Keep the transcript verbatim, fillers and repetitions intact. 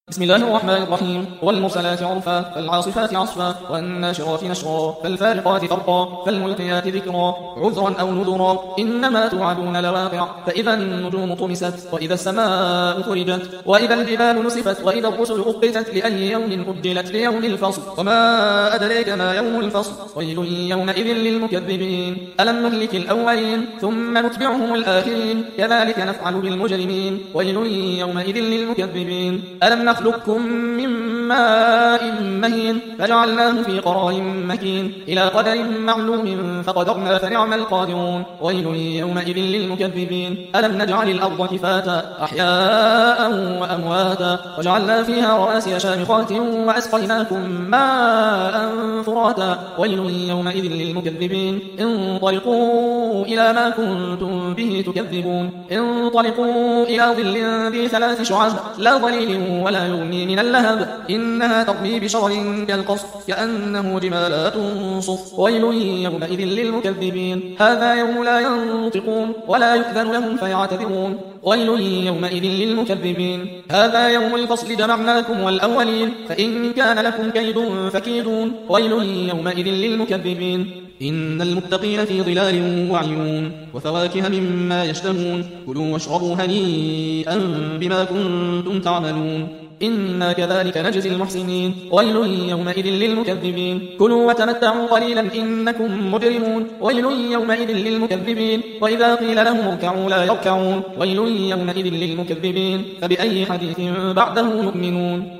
بسم الله الرحمن الرحيم. والمرسلات عرفا فالعاصفات عصفا والناشرات نشرا فالفارقات فرقا فالملقيات ذكرا عذرا أو نذرا إنما توعدون لواقع فإذا النجوم طمست وإذا السماء فرجت وإذا الجبال نسفت وإذا الرسل أقتت لأي يوم أجلت ليوم الفصل وما أدريك ما يوم الفصل ويل يومئذ للمكذبين ألم نهلك الأولين ثم نتبعهم الآخرين كذلك نفعل بالمجرمين ويل يومئذ للمكذبين ألم نخلقكم من ماء مهين فجعلناه في قرار مكين إلى قدر معلوم فقدرنا فنعم القادرون ويل يومئذ للمكذبين ألم نجعل الأرض كفاتا أحياء وأمواتا وجعلنا فيها رواسي شامخات وأسقيناكم ماء فراتا ويل يومئذ للمكذبين انطلقوا إلى ما كنتم به تكذبون انطلقوا إلى ظل ذي ثلاث شعب لا ظليل ولا يغني من اللهب إنها ترمي بشرر كالقصر كأنه جمالات صفر ويل يومئذ للمكذبين هذا يوم لا ينطقون ولا يؤذن لهم فيعتذرون ويل يومئذ للمكذبين هذا يوم الفصل جمعناكم والأولين فإن كان لكم كيد فكيدون ويل يومئذ للمكذبين إن المتقين في ظلال وعيون وفواكه مما يشتهون كلوا واشربوا هنيئا بما كنتم تعملون إنا كذلك نجزي المحسنين ويل يومئذ للمكذبين كلوا وتمتعوا قليلا إنكم مجرمون ويل يومئذ للمكذبين وإذا قيل لهم اركعوا لا يركعون ويل يومئذ للمكذبين فبأي حديث بعده يؤمنون